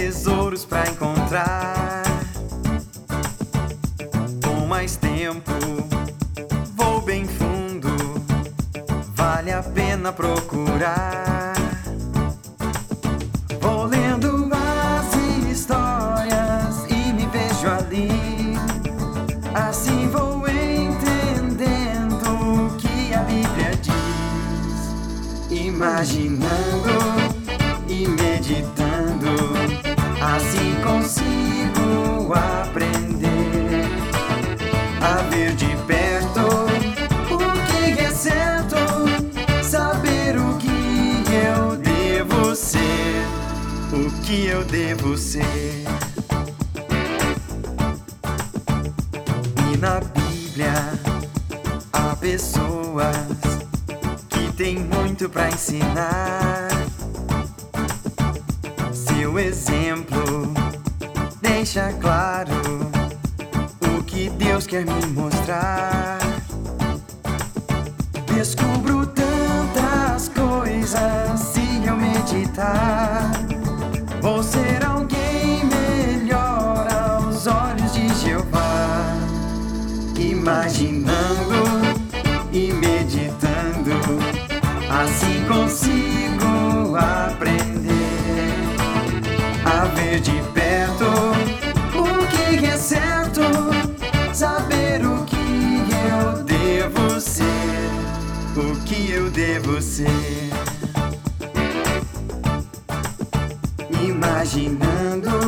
tesouros pra encontrar. Com mais tempo, vou bem fundo, vale a pena procurar. Vou lendo as histórias e me vejo ali, assim vou entendendo o que a Bíblia diz. Imaginando e meditando, assim consigo aprender a ver de perto o que é certo, saber o que eu devo ser, o que eu devo ser. E na Bíblia há pessoas que têm muito pra ensinar. Seu exemplo deixa claro o que Deus quer me mostrar. Descubro tantas coisas se eu meditar. Vou ser alguém melhor aos olhos de Jeová. Imaginando e meditando, assim consigo aprender a ver de perto o que é certo, saber o que eu devo ser, o que eu devo ser. Imaginando